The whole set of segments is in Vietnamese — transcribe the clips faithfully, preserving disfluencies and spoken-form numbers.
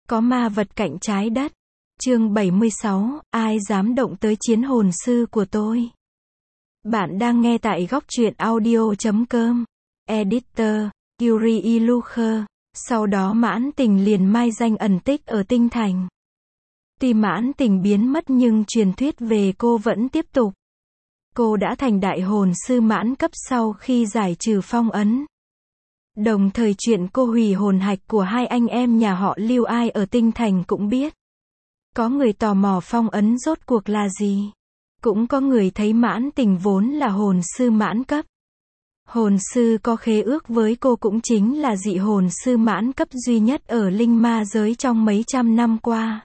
Có ma vật cạnh trái đất. Chương bảy mươi sáu, ai dám động tới chiến hồn sư của tôi? Bạn đang nghe tại góc truyện audio chấm com. Editor, Yuri Ilucher. Sau đó Mãn Tình liền mai danh ẩn tích ở Tinh Thành. Tuy Mãn Tình biến mất nhưng truyền thuyết về cô vẫn tiếp tục. Cô đã thành đại hồn sư mãn cấp sau khi giải trừ phong ấn. Đồng thời chuyện cô hủy hồn hạch của hai anh em nhà họ Lưu ai ở Tinh Thành cũng biết. Có người tò mò phong ấn rốt cuộc là gì. Cũng có người thấy Mãn Tình vốn là hồn sư mãn cấp. Hồn sư có khế ước với cô cũng chính là dị hồn sư mãn cấp duy nhất ở linh ma giới trong mấy trăm năm qua.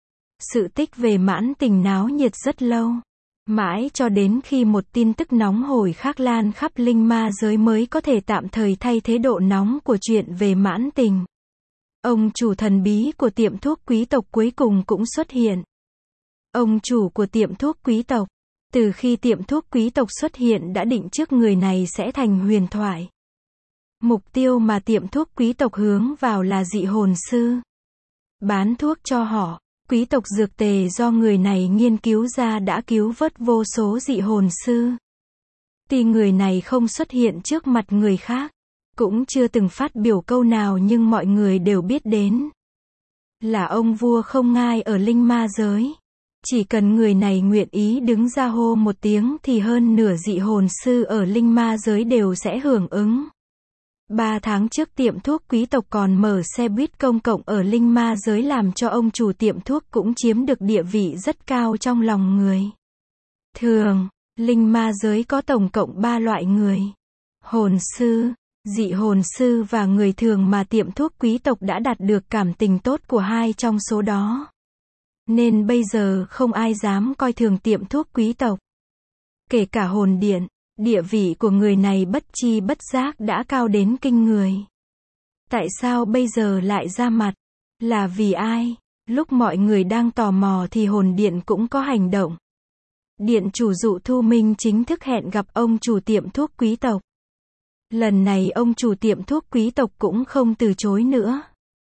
Sự tích về Mãn Tình náo nhiệt rất lâu. Mãi cho đến khi một tin tức nóng hổi khác lan khắp linh ma giới mới có thể tạm thời thay thế độ nóng của chuyện về Mãn Tình. Ông chủ thần bí của tiệm thuốc quý tộc cuối cùng cũng xuất hiện. Ông chủ của tiệm thuốc quý tộc. Từ khi tiệm thuốc quý tộc xuất hiện đã định trước người này sẽ thành huyền thoại. Mục tiêu mà tiệm thuốc quý tộc hướng vào là dị hồn sư. Bán thuốc cho họ. Quý tộc dược tề do người này nghiên cứu ra đã cứu vớt vô số dị hồn sư. Tuy người này không xuất hiện trước mặt người khác, cũng chưa từng phát biểu câu nào nhưng mọi người đều biết đến. Là ông vua không ngai ở linh ma giới. Chỉ cần người này nguyện ý đứng ra hô một tiếng thì hơn nửa dị hồn sư ở linh ma giới đều sẽ hưởng ứng. Ba tháng trước tiệm thuốc quý tộc còn mở xe buýt công cộng ở linh ma giới làm cho ông chủ tiệm thuốc cũng chiếm được địa vị rất cao trong lòng người. Thường, linh ma giới có tổng cộng ba loại người. Hồn sư, dị hồn sư và người thường mà tiệm thuốc quý tộc đã đạt được cảm tình tốt của hai trong số đó. Nên bây giờ không ai dám coi thường tiệm thuốc quý tộc. Kể cả hồn điện. Địa vị của người này bất chi bất giác đã cao đến kinh người. Tại sao bây giờ lại ra mặt? Là vì ai? Lúc mọi người đang tò mò thì hồn điện cũng có hành động. Điện chủ Dụ Thu Minh chính thức hẹn gặp ông chủ tiệm thuốc quý tộc. Lần này ông chủ tiệm thuốc quý tộc cũng không từ chối nữa.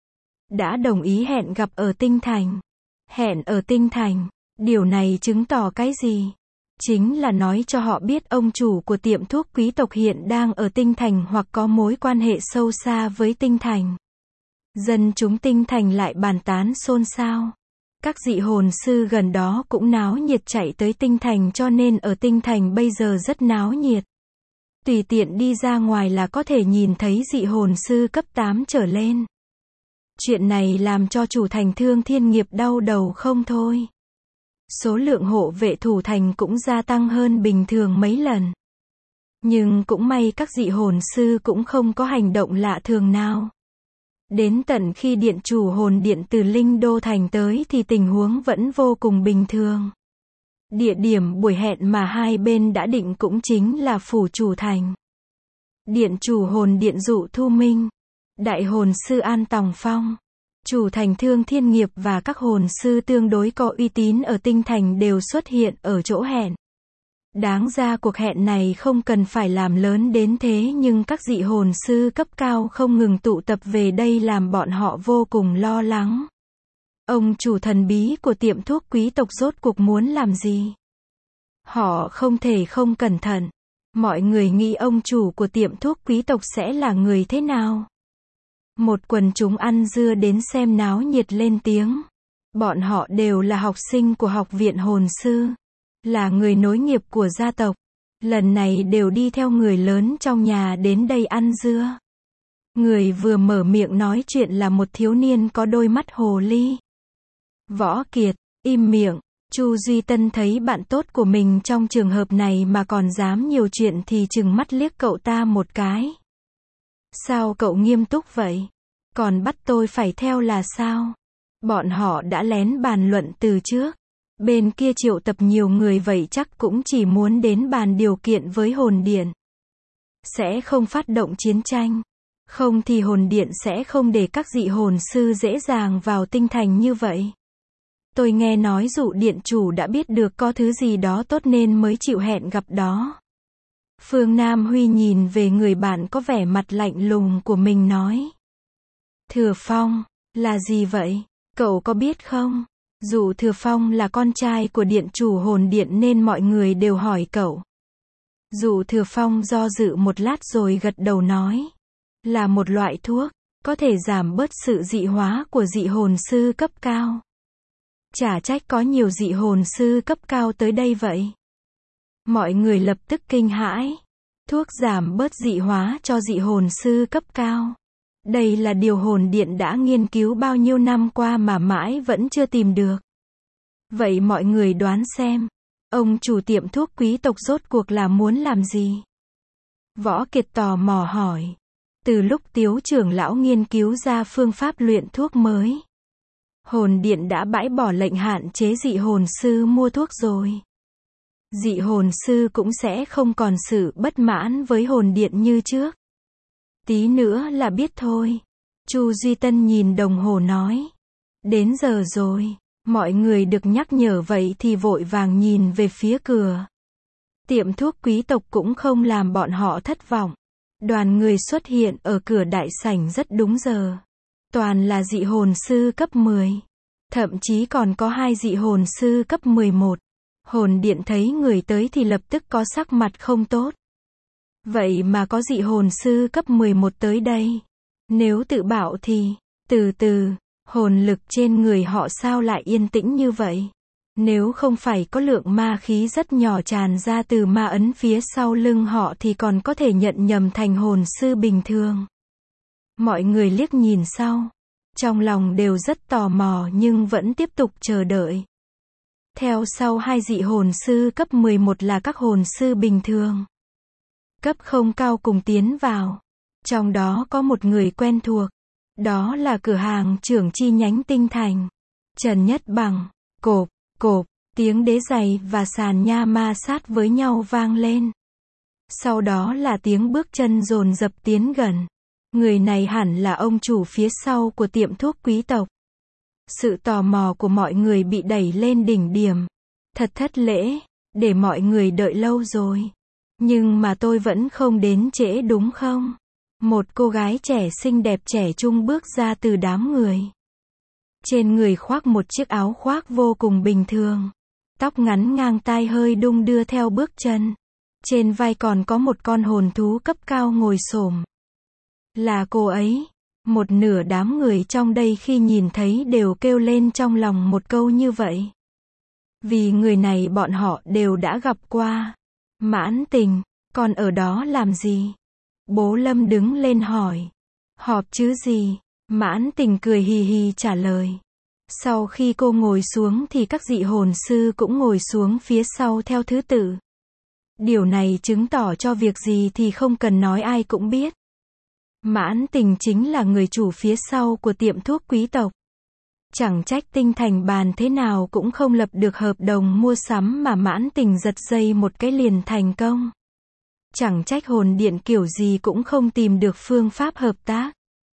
Đã đồng ý hẹn gặp ở Tinh Thành. Hẹn ở Tinh Thành. Điều này chứng tỏ cái gì? Chính là nói cho họ biết ông chủ của tiệm thuốc quý tộc hiện đang ở Tinh Thành hoặc có mối quan hệ sâu xa với Tinh Thành. Dân chúng Tinh Thành lại bàn tán xôn xao. Các dị hồn sư gần đó cũng náo nhiệt chạy tới Tinh Thành cho nên ở Tinh Thành bây giờ rất náo nhiệt. Tùy tiện đi ra ngoài là có thể nhìn thấy dị hồn sư cấp tám trở lên. Chuyện này làm cho chủ thành Thương Thiên Nghiệp đau đầu không thôi. Số lượng hộ vệ thủ thành cũng gia tăng hơn bình thường mấy lần. Nhưng cũng may các dị hồn sư cũng không có hành động lạ thường nào. Đến tận khi điện chủ hồn điện từ Linh Đô Thành tới thì tình huống vẫn vô cùng bình thường. Địa điểm buổi hẹn mà hai bên đã định cũng chính là phủ chủ thành. Điện chủ hồn điện Dụ Thu Minh, đại hồn sư An Tòng Phong, chủ thành Thương Thiên Nghiệp và các hồn sư tương đối có uy tín ở Tinh Thành đều xuất hiện ở chỗ hẹn. Đáng ra cuộc hẹn này không cần phải làm lớn đến thế nhưng các dị hồn sư cấp cao không ngừng tụ tập về đây làm bọn họ vô cùng lo lắng. Ông chủ thần bí của tiệm thuốc quý tộc rốt cuộc muốn làm gì? Họ không thể không cẩn thận. Mọi người nghĩ ông chủ của tiệm thuốc quý tộc sẽ là người thế nào? Một quần chúng ăn dưa đến xem náo nhiệt lên tiếng. Bọn họ đều là học sinh của học viện hồn sư. Là người nối nghiệp của gia tộc. Lần này đều đi theo người lớn trong nhà đến đây ăn dưa. Người vừa mở miệng nói chuyện là một thiếu niên có đôi mắt hồ ly. Võ Kiệt, im miệng. Chu Duy Tân thấy bạn tốt của mình trong trường hợp này mà còn dám nhiều chuyện thì trừng mắt liếc cậu ta một cái. Sao cậu nghiêm túc vậy? Còn bắt tôi phải theo là sao? Bọn họ đã lén bàn luận từ trước. Bên kia triệu tập nhiều người vậy chắc cũng chỉ muốn đến bàn điều kiện với hồn điện. Sẽ không phát động chiến tranh. Không thì hồn điện sẽ không để các dị hồn sư dễ dàng vào Tinh Thành như vậy. Tôi nghe nói Dụ điện chủ đã biết được có thứ gì đó tốt nên mới chịu hẹn gặp đó. Phương Nam Huy nhìn về người bạn có vẻ mặt lạnh lùng của mình nói. Thừa Phong, là gì vậy? Cậu có biết không? Dụ Thừa Phong là con trai của điện chủ hồn điện nên mọi người đều hỏi cậu. Dụ Thừa Phong do dự một lát rồi gật đầu nói. Là một loại thuốc, có thể giảm bớt sự dị hóa của dị hồn sư cấp cao. Chả trách có nhiều dị hồn sư cấp cao tới đây vậy. Mọi người lập tức kinh hãi. Thuốc giảm bớt dị hóa cho dị hồn sư cấp cao. Đây là điều hồn điện đã nghiên cứu bao nhiêu năm qua mà mãi vẫn chưa tìm được. Vậy mọi người đoán xem, ông chủ tiệm thuốc quý tộc rốt cuộc là muốn làm gì? Võ Kiệt tò mò hỏi. Từ lúc Tiếu trưởng lão nghiên cứu ra phương pháp luyện thuốc mới, hồn điện đã bãi bỏ lệnh hạn chế dị hồn sư mua thuốc rồi. Dị hồn sư cũng sẽ không còn sự bất mãn với hồn điện như trước. Tí nữa là biết thôi. Chu Duy Tân nhìn đồng hồ nói. Đến giờ rồi. Mọi người được nhắc nhở vậy thì vội vàng nhìn về phía cửa. Tiệm thuốc quý tộc cũng không làm bọn họ thất vọng. Đoàn người xuất hiện ở cửa đại sảnh rất đúng giờ. Toàn là dị hồn sư cấp mười. Thậm chí còn có hai dị hồn sư cấp mười một. Hồn điện thấy người tới thì lập tức có sắc mặt không tốt. Vậy mà có dị hồn sư cấp mười một tới đây. Nếu tự bảo thì, từ từ, hồn lực trên người họ sao lại yên tĩnh như vậy? Nếu không phải có lượng ma khí rất nhỏ tràn ra từ ma ấn phía sau lưng họ thì còn có thể nhận nhầm thành hồn sư bình thường. Mọi người liếc nhìn sau. Trong lòng đều rất tò mò nhưng vẫn tiếp tục chờ đợi. Theo sau hai dị hồn sư cấp mười một là các hồn sư bình thường. Cấp không cao cùng tiến vào. Trong đó có một người quen thuộc. Đó là cửa hàng trưởng chi nhánh Tinh Thành. Trần Nhất Bằng. Cộp, cộp, tiếng đế giày và sàn nha ma sát với nhau vang lên. Sau đó là tiếng bước chân dồn dập tiến gần. Người này hẳn là ông chủ phía sau của tiệm thuốc quý tộc. Sự tò mò của mọi người bị đẩy lên đỉnh điểm. Thật thất lễ, để mọi người đợi lâu rồi. Nhưng mà tôi vẫn không đến trễ đúng không? Một cô gái trẻ xinh đẹp trẻ trung bước ra từ đám người. Trên người khoác một chiếc áo khoác vô cùng bình thường. Tóc ngắn ngang tai hơi đung đưa theo bước chân. Trên vai còn có một con hồn thú cấp cao ngồi xổm. Là cô ấy. Một nửa đám người trong đây khi nhìn thấy đều kêu lên trong lòng một câu như vậy. Vì người này bọn họ đều đã gặp qua. Mãn Tình, còn ở đó làm gì? Bố Lâm đứng lên hỏi. Họp chứ gì? Mãn Tình cười hì hì trả lời. Sau khi cô ngồi xuống thì các dị hồn sư cũng ngồi xuống phía sau theo thứ tự. Điều này chứng tỏ cho việc gì thì không cần nói ai cũng biết. Mãn Tình chính là người chủ phía sau của tiệm thuốc quý tộc. Chẳng trách Tinh Thành bàn thế nào cũng không lập được hợp đồng mua sắm mà Mãn Tình giật dây một cái liền thành công. Chẳng trách hồn điện kiểu gì cũng không tìm được phương pháp hợp tác.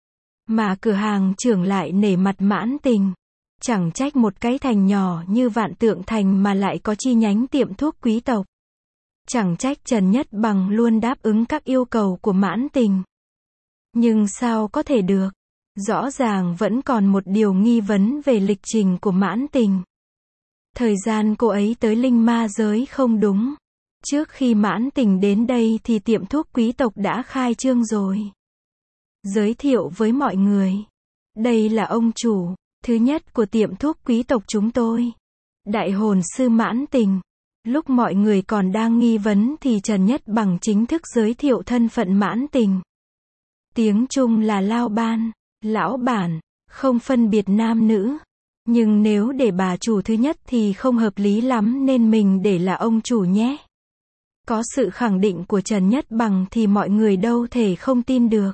Mà cửa hàng trưởng lại nể mặt Mãn Tình. Chẳng trách một cái thành nhỏ như Vạn Tượng Thành mà lại có chi nhánh tiệm thuốc quý tộc. Chẳng trách Trần Nhất Bằng luôn đáp ứng các yêu cầu của Mãn Tình. Nhưng sao có thể được? Rõ ràng vẫn còn một điều nghi vấn về lịch trình của Mãn Tình. Thời gian cô ấy tới linh ma giới không đúng. Trước khi Mãn Tình đến đây thì tiệm thuốc quý tộc đã khai trương rồi. Giới thiệu với mọi người. Đây là ông chủ thứ nhất của tiệm thuốc quý tộc chúng tôi. Đại hồn sư Mãn Tình. Lúc mọi người còn đang nghi vấn thì Trần Nhất Bằng chính thức giới thiệu thân phận Mãn Tình. Tiếng Trung là Lao Ban, lão bản, không phân biệt nam nữ. Nhưng nếu để bà chủ thứ nhất thì không hợp lý lắm nên mình để là ông chủ nhé. Có sự khẳng định của Trần Nhất Bằng thì mọi người đâu thể không tin được.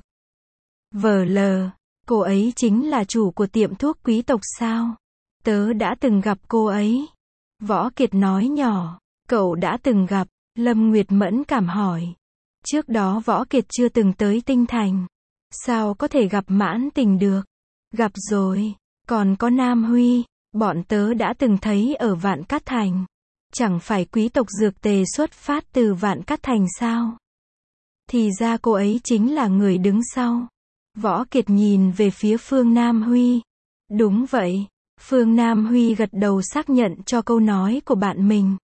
Vờ lờ, cô ấy chính là chủ của tiệm thuốc quý tộc sao? Tớ đã từng gặp cô ấy. Võ Kiệt nói nhỏ, cậu đã từng gặp, Lâm Nguyệt mẫn cảm hỏi. Trước đó Võ Kiệt chưa từng tới Tinh Thành. Sao có thể gặp Mãn Tình được? Gặp rồi, còn có Nam Huy, bọn tớ đã từng thấy ở Vạn Cát Thành. Chẳng phải quý tộc dược tề xuất phát từ Vạn Cát Thành sao? Thì ra cô ấy chính là người đứng sau. Võ Kiệt nhìn về phía Phương Nam Huy. Đúng vậy, Phương Nam Huy gật đầu xác nhận cho câu nói của bạn mình.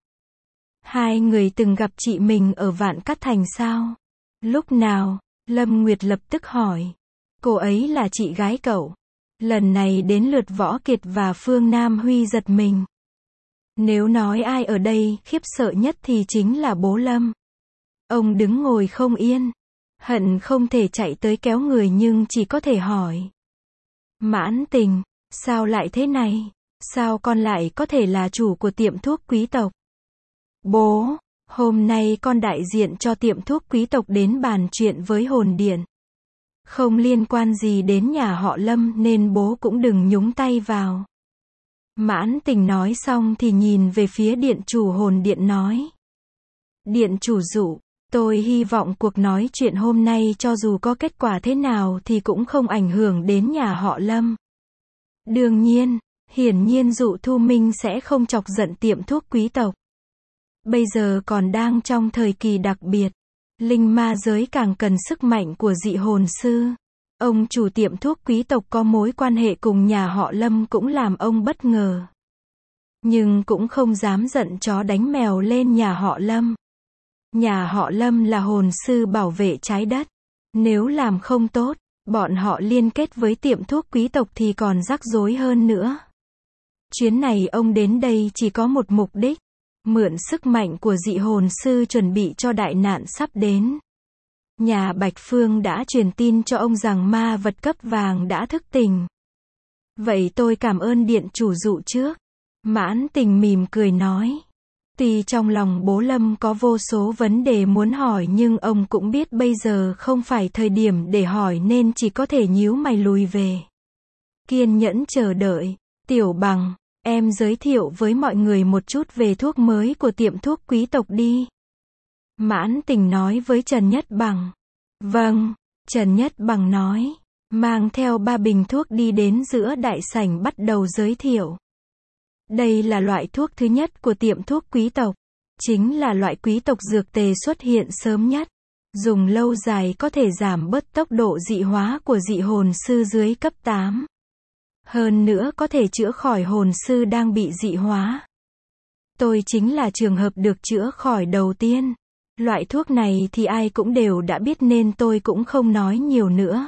Hai người từng gặp chị mình ở Vạn Cát Thành sao? Lúc nào? Lâm Nguyệt lập tức hỏi. Cô ấy là chị gái cậu. Lần này đến lượt Võ Kiệt và Phương Nam Huy giật mình. Nếu nói ai ở đây khiếp sợ nhất thì chính là bố Lâm. Ông đứng ngồi không yên. Hận không thể chạy tới kéo người nhưng chỉ có thể hỏi. Mãn Tình, sao lại thế này? Sao con lại có thể là chủ của tiệm thuốc quý tộc? Bố, hôm nay con đại diện cho tiệm thuốc quý tộc đến bàn chuyện với hồn điện. Không liên quan gì đến nhà họ Lâm nên bố cũng đừng nhúng tay vào. Mãn Tình nói xong thì nhìn về phía điện chủ hồn điện nói. Điện chủ Dụ, tôi hy vọng cuộc nói chuyện hôm nay cho dù có kết quả thế nào thì cũng không ảnh hưởng đến nhà họ Lâm. Đương nhiên, hiển nhiên Dụ Thu Minh sẽ không chọc giận tiệm thuốc quý tộc. Bây giờ còn đang trong thời kỳ đặc biệt. Linh ma giới càng cần sức mạnh của dị hồn sư. Ông chủ tiệm thuốc quý tộc có mối quan hệ cùng nhà họ Lâm cũng làm ông bất ngờ. Nhưng cũng không dám giận chó đánh mèo lên nhà họ Lâm. Nhà họ Lâm là hồn sư bảo vệ trái đất. Nếu làm không tốt, bọn họ liên kết với tiệm thuốc quý tộc thì còn rắc rối hơn nữa. Chuyến này ông đến đây chỉ có một mục đích. Mượn sức mạnh của dị hồn sư chuẩn bị cho đại nạn sắp đến. Nhà Bạch Phương đã truyền tin cho ông rằng ma vật cấp vàng đã thức tỉnh. Vậy tôi cảm ơn điện chủ Dụ trước. Mãn Tình mỉm cười nói. Tuy trong lòng bố Lâm có vô số vấn đề muốn hỏi nhưng ông cũng biết bây giờ không phải thời điểm để hỏi nên chỉ có thể nhíu mày lùi về. Kiên nhẫn chờ đợi. Tiểu Bằng, em giới thiệu với mọi người một chút về thuốc mới của tiệm thuốc quý tộc đi. Mãn Tình nói với Trần Nhất Bằng. Vâng, Trần Nhất Bằng nói. Mang theo ba bình thuốc đi đến giữa đại sảnh bắt đầu giới thiệu. Đây là loại thuốc thứ nhất của tiệm thuốc quý tộc. Chính là loại quý tộc dược tề xuất hiện sớm nhất. Dùng lâu dài có thể giảm bớt tốc độ dị hóa của dị hồn sư dưới cấp tám. Hơn nữa có thể chữa khỏi hồn sư đang bị dị hóa. Tôi chính là trường hợp được chữa khỏi đầu tiên. Loại thuốc này thì ai cũng đều đã biết nên tôi cũng không nói nhiều nữa.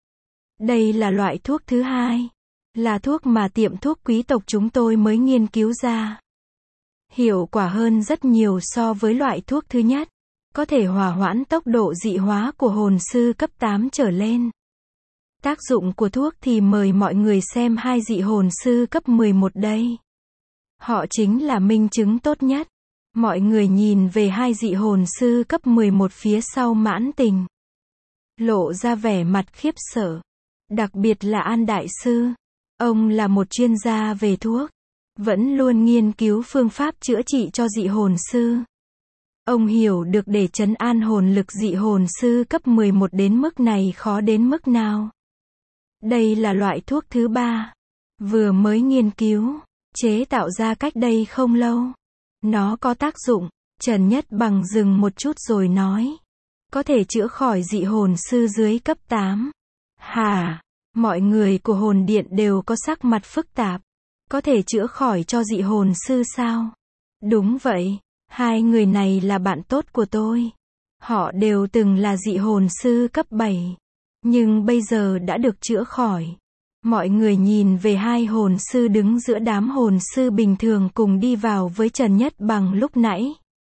Đây là loại thuốc thứ hai. Là thuốc mà tiệm thuốc quý tộc chúng tôi mới nghiên cứu ra. Hiệu quả hơn rất nhiều so với loại thuốc thứ nhất. Có thể hòa hoãn tốc độ dị hóa của hồn sư cấp tám trở lên. Tác dụng của thuốc thì mời mọi người xem hai dị hồn sư cấp mười một đây. Họ chính là minh chứng tốt nhất. Mọi người nhìn về hai dị hồn sư cấp mười một phía sau Mãn Tình. Lộ ra vẻ mặt khiếp sợ. Đặc biệt là An Đại Sư. Ông là một chuyên gia về thuốc. Vẫn luôn nghiên cứu phương pháp chữa trị cho dị hồn sư. Ông hiểu được để trấn an hồn lực dị hồn sư cấp mười một đến mức này khó đến mức nào. Đây là loại thuốc thứ ba. Vừa mới nghiên cứu, chế tạo ra cách đây không lâu. Nó có tác dụng. Trần Nhất Bằng dừng một chút rồi nói. Có thể chữa khỏi dị hồn sư dưới cấp tám. Hả? Mọi người của hồn điện đều có sắc mặt phức tạp. Có thể chữa khỏi cho dị hồn sư sao? Đúng vậy. Hai người này là bạn tốt của tôi. Họ đều từng là dị hồn sư cấp bảy. Nhưng bây giờ đã được chữa khỏi. Mọi người nhìn về hai hồn sư đứng giữa đám hồn sư bình thường cùng đi vào với Trần Nhất Bằng lúc nãy.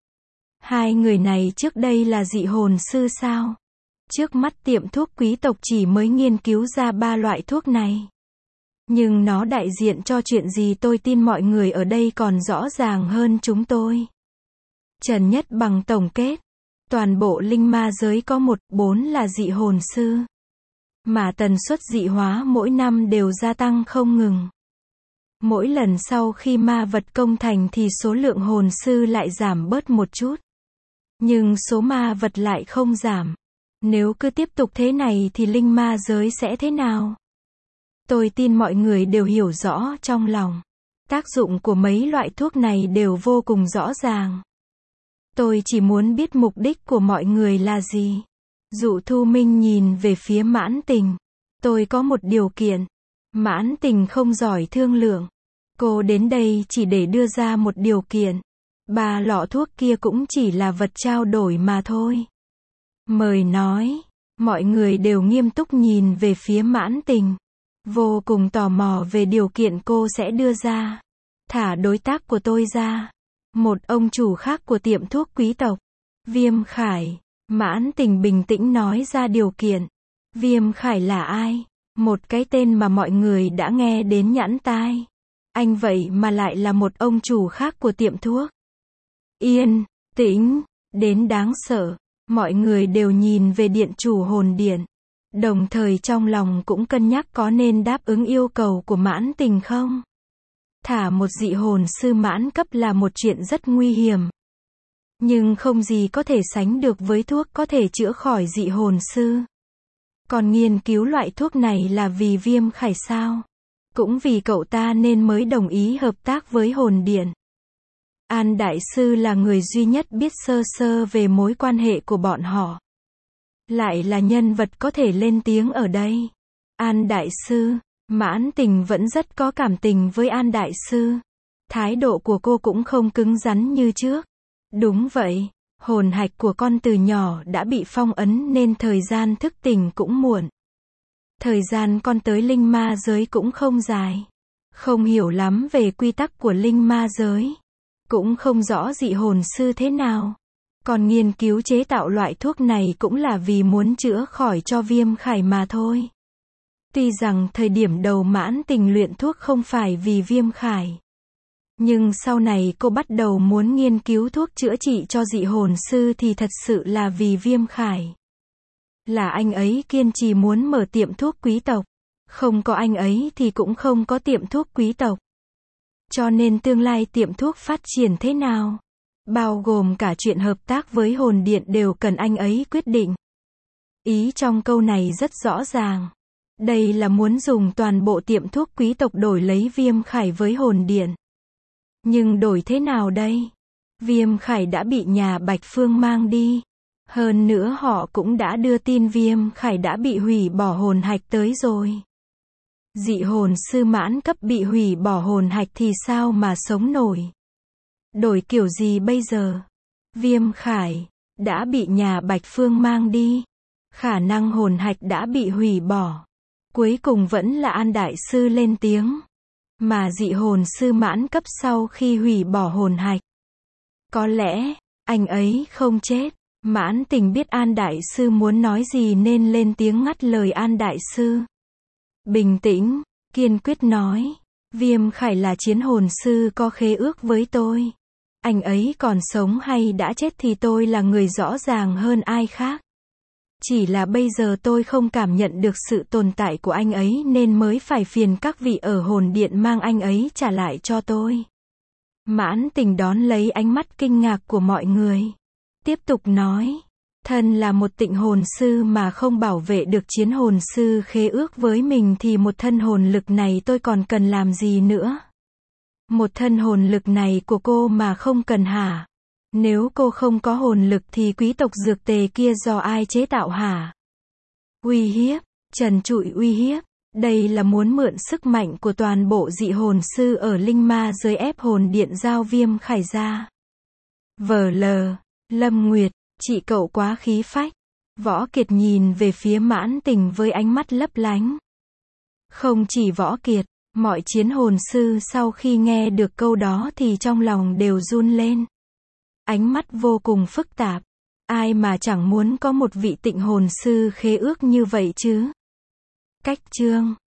Hai người này trước đây là dị hồn sư sao? Trước mắt tiệm thuốc quý tộc chỉ mới nghiên cứu ra ba loại thuốc này. Nhưng nó đại diện cho chuyện gì tôi tin mọi người ở đây còn rõ ràng hơn chúng tôi. Trần Nhất Bằng tổng kết. Toàn bộ linh ma giới có một, bốn là dị hồn sư. Mà tần suất dị hóa mỗi năm đều gia tăng không ngừng. Mỗi lần sau khi ma vật công thành thì số lượng hồn sư lại giảm bớt một chút. Nhưng số ma vật lại không giảm. Nếu cứ tiếp tục thế này thì linh ma giới sẽ thế nào? Tôi tin mọi người đều hiểu rõ trong lòng. Tác dụng của mấy loại thuốc này đều vô cùng rõ ràng. Tôi chỉ muốn biết mục đích của mọi người là gì. Dụ Thu Minh nhìn về phía Mãn Tình. Tôi có một điều kiện. Mãn Tình không giỏi thương lượng. Cô đến đây chỉ để đưa ra một điều kiện. Ba lọ thuốc kia cũng chỉ là vật trao đổi mà thôi. Mời nói. Mọi người đều nghiêm túc nhìn về phía Mãn Tình. Vô cùng tò mò về điều kiện cô sẽ đưa ra. Thả đối tác của tôi ra. Một ông chủ khác của tiệm thuốc quý tộc. Viêm Khải. Mãn Tình bình tĩnh nói ra điều kiện. Viêm Khải là ai? Một cái tên mà mọi người đã nghe đến nhẵn tai. Anh vậy mà lại là một ông chủ khác của tiệm thuốc. Yên, tĩnh, đến đáng sợ. Mọi người đều nhìn về điện chủ hồn điện. Đồng thời trong lòng cũng cân nhắc có nên đáp ứng yêu cầu của Mãn Tình không? Thả một dị hồn sư mãn cấp là một chuyện rất nguy hiểm. Nhưng không gì có thể sánh được với thuốc có thể chữa khỏi dị hồn sư. Còn nghiên cứu loại thuốc này là vì Viêm Khải sao? Cũng vì cậu ta nên mới đồng ý hợp tác với hồn điện. An Đại Sư là người duy nhất biết sơ sơ về mối quan hệ của bọn họ. Lại là nhân vật có thể lên tiếng ở đây. An Đại Sư, Mãn Tình vẫn rất có cảm tình với An Đại Sư. Thái độ của cô cũng không cứng rắn như trước. Đúng vậy, hồn hạch của con từ nhỏ đã bị phong ấn nên thời gian thức tỉnh cũng muộn. Thời gian con tới linh ma giới cũng không dài. Không hiểu lắm về quy tắc của linh ma giới. Cũng không rõ dị hồn sư thế nào. Còn nghiên cứu chế tạo loại thuốc này cũng là vì muốn chữa khỏi cho Viêm Khải mà thôi. Tuy rằng thời điểm đầu Mãn Tình luyện thuốc không phải vì Viêm Khải. Nhưng sau này cô bắt đầu muốn nghiên cứu thuốc chữa trị cho dị hồn sư thì thật sự là vì Viêm Khải. Là anh ấy kiên trì muốn mở tiệm thuốc quý tộc. Không có anh ấy thì cũng không có tiệm thuốc quý tộc. Cho nên tương lai tiệm thuốc phát triển thế nào, bao gồm cả chuyện hợp tác với hồn điện đều cần anh ấy quyết định. Ý trong câu này rất rõ ràng. Đây là muốn dùng toàn bộ tiệm thuốc quý tộc đổi lấy Viêm Khải với hồn điện. Nhưng đổi thế nào đây? Viêm Khải đã bị nhà Bạch Phương mang đi. Hơn nữa họ cũng đã đưa tin Viêm Khải đã bị hủy bỏ hồn hạch tới rồi. Dị hồn sư mãn cấp bị hủy bỏ hồn hạch thì sao mà sống nổi? Đổi kiểu gì bây giờ? Viêm Khải đã bị nhà Bạch Phương mang đi. Khả năng hồn hạch đã bị hủy bỏ. Cuối cùng vẫn là An Đại Sư lên tiếng. Mà dị hồn sư mãn cấp sau khi hủy bỏ hồn hạch. Có lẽ, anh ấy không chết. Mãn Tình biết An Đại Sư muốn nói gì nên lên tiếng ngắt lời An Đại Sư. Bình tĩnh, kiên quyết nói. Viêm Khải là chiến hồn sư có khế ước với tôi. Anh ấy còn sống hay đã chết thì tôi là người rõ ràng hơn ai khác. Chỉ là bây giờ tôi không cảm nhận được sự tồn tại của anh ấy nên mới phải phiền các vị ở hồn điện mang anh ấy trả lại cho tôi. Mãn Tình đón lấy ánh mắt kinh ngạc của mọi người. Tiếp tục nói. Thân là một tịnh hồn sư mà không bảo vệ được chiến hồn sư khế ước với mình thì một thân hồn lực này tôi còn cần làm gì nữa? Một thân hồn lực này của cô mà không cần hả? Nếu cô không có hồn lực thì quý tộc dược tề kia do ai chế tạo hả? Uy hiếp, trần trụi uy hiếp. Đây là muốn mượn sức mạnh của toàn bộ dị hồn sư ở linh ma giới ép hồn điện giao Viêm Khải ra. Vờ lờ, Lâm Nguyệt, chị cậu quá khí phách. Võ Kiệt nhìn về phía Mãn Tình với ánh mắt lấp lánh. Không chỉ Võ Kiệt, mọi chiến hồn sư sau khi nghe được câu đó thì trong lòng đều run lên. Ánh mắt vô cùng phức tạp. Ai mà chẳng muốn có một vị tịnh hồn sư khế ước như vậy chứ? Cách chương